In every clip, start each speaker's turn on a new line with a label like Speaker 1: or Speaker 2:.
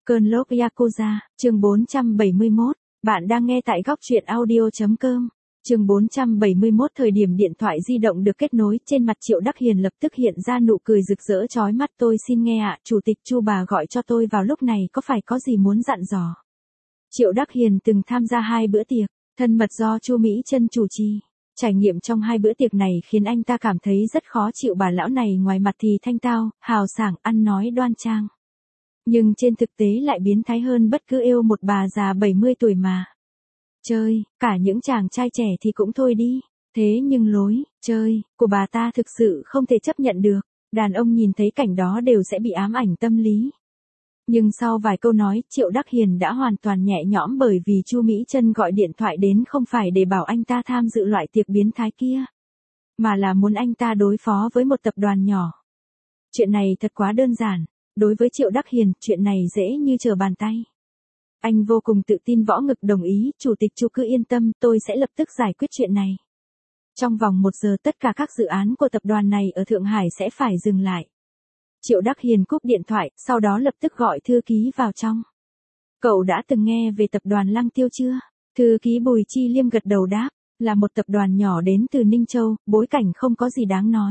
Speaker 1: Cơn lốc Yakuza, chương 471, bạn đang nghe tại góc truyện audio.com. Chương 471 thời điểm điện thoại di động được kết nối, trên mặt Triệu Đắc Hiền lập tức hiện ra nụ cười rực rỡ chói mắt. Tôi xin nghe ạ, Chủ tịch Chu bà gọi cho tôi vào lúc này, có phải có gì muốn dặn dò? Triệu Đắc Hiền từng tham gia 2 bữa tiệc thân mật do Chu Mỹ Trân chủ trì. Trải nghiệm trong 2 bữa tiệc này khiến anh ta cảm thấy rất khó chịu. Bà lão này ngoài mặt thì thanh tao, hào sảng, ăn nói đoan trang, nhưng trên thực tế lại biến thái hơn bất cứ yêu một bà già 70 tuổi mà. Chơi, cả những chàng trai trẻ thì cũng thôi đi, thế nhưng lối chơi của bà ta thực sự không thể chấp nhận được. Đàn ông nhìn thấy cảnh đó đều sẽ bị ám ảnh tâm lý. Nhưng sau vài câu nói, Triệu Đắc Hiền đã hoàn toàn nhẹ nhõm, bởi vì Chu Mỹ Trân gọi điện thoại đến không phải để bảo anh ta tham dự loại tiệc biến thái kia, mà là muốn anh ta đối phó với một tập đoàn nhỏ. Chuyện này thật quá đơn giản. Đối với Triệu Đắc Hiền, chuyện này dễ như trở bàn tay. Anh vô cùng tự tin võ ngực đồng ý, Chủ tịch Chu cứ yên tâm, tôi sẽ lập tức giải quyết chuyện này. Trong vòng 1 giờ tất cả các dự án của tập đoàn này ở Thượng Hải sẽ phải dừng lại. Triệu Đắc Hiền cúp điện thoại, sau đó lập tức gọi thư ký vào trong. Cậu đã từng nghe về tập đoàn Lăng Tiêu chưa? Thư ký Bùi Chi Liêm gật đầu đáp, là một tập đoàn nhỏ đến từ Ninh Châu, bối cảnh không có gì đáng nói.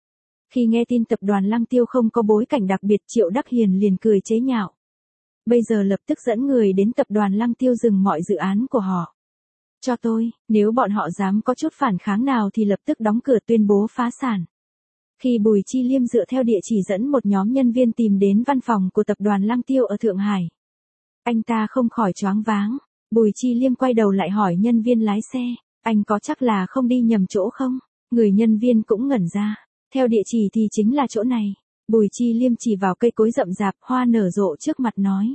Speaker 1: Khi nghe tin tập đoàn Lăng Tiêu không có bối cảnh đặc biệt, Triệu Đắc Hiền liền cười chế nhạo. Bây giờ lập tức dẫn người đến tập đoàn Lăng Tiêu dừng mọi dự án của họ. Cho tôi, nếu bọn họ dám có chút phản kháng nào thì lập tức đóng cửa tuyên bố phá sản. Khi Bùi Chi Liêm dựa theo địa chỉ dẫn một nhóm nhân viên tìm đến văn phòng của tập đoàn Lăng Tiêu ở Thượng Hải, anh ta không khỏi choáng váng. Bùi Chi Liêm quay đầu lại hỏi nhân viên lái xe, anh có chắc là không đi nhầm chỗ không? Người nhân viên cũng ngẩn ra. Theo địa chỉ thì chính là chỗ này. Bùi Chi Liêm chỉ vào cây cối rậm rạp, hoa nở rộ trước mặt nói.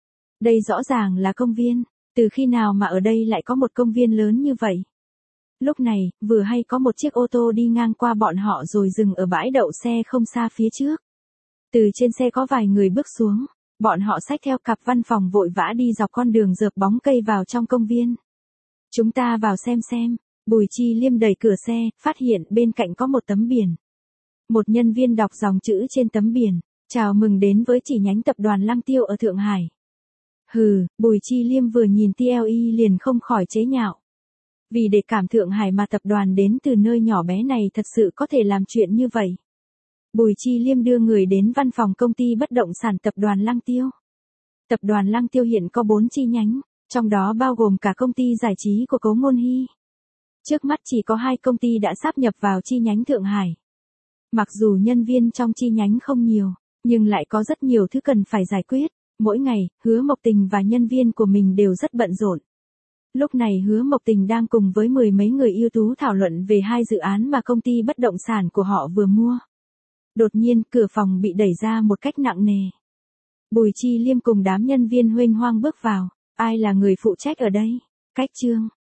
Speaker 1: Đây rõ ràng là công viên, từ khi nào mà ở đây lại có một công viên lớn như vậy? Lúc này, vừa hay có một chiếc ô tô đi ngang qua bọn họ rồi dừng ở bãi đậu xe không xa phía trước. Từ trên xe có vài người bước xuống, bọn họ xách theo cặp văn phòng vội vã đi dọc con đường rợp bóng cây vào trong công viên. Chúng ta vào xem. Bùi Chi Liêm đẩy cửa xe, phát hiện bên cạnh có một tấm biển. Một nhân viên đọc dòng chữ trên tấm biển, chào mừng đến với chi nhánh tập đoàn Lăng Tiêu ở Thượng Hải. Hừ, Bùi Chi Liêm vừa nhìn TLE liền không khỏi chế nhạo. Vì để cảm Thượng Hải mà tập đoàn đến từ nơi nhỏ bé này thật sự có thể làm chuyện như vậy. Bùi Chi Liêm đưa người đến văn phòng công ty bất động sản tập đoàn Lăng Tiêu. Tập đoàn Lăng Tiêu hiện có 4 chi nhánh, trong đó bao gồm cả công ty giải trí của Cố Ngôn Hy. Trước mắt chỉ có 2 công ty đã sáp nhập vào chi nhánh Thượng Hải. Mặc dù nhân viên trong chi nhánh không nhiều, nhưng lại có rất nhiều thứ cần phải giải quyết. Mỗi ngày, Hứa Mộc Tình và nhân viên của mình đều rất bận rộn. Lúc này Hứa Mộc Tình đang cùng với 10 mấy người ưu tú thảo luận về 2 dự án mà công ty bất động sản của họ vừa mua. Đột nhiên, cửa phòng bị đẩy ra một cách nặng nề. Bùi Chi Liêm cùng đám nhân viên huênh hoang bước vào. Ai là người phụ trách ở đây? Cách Trương,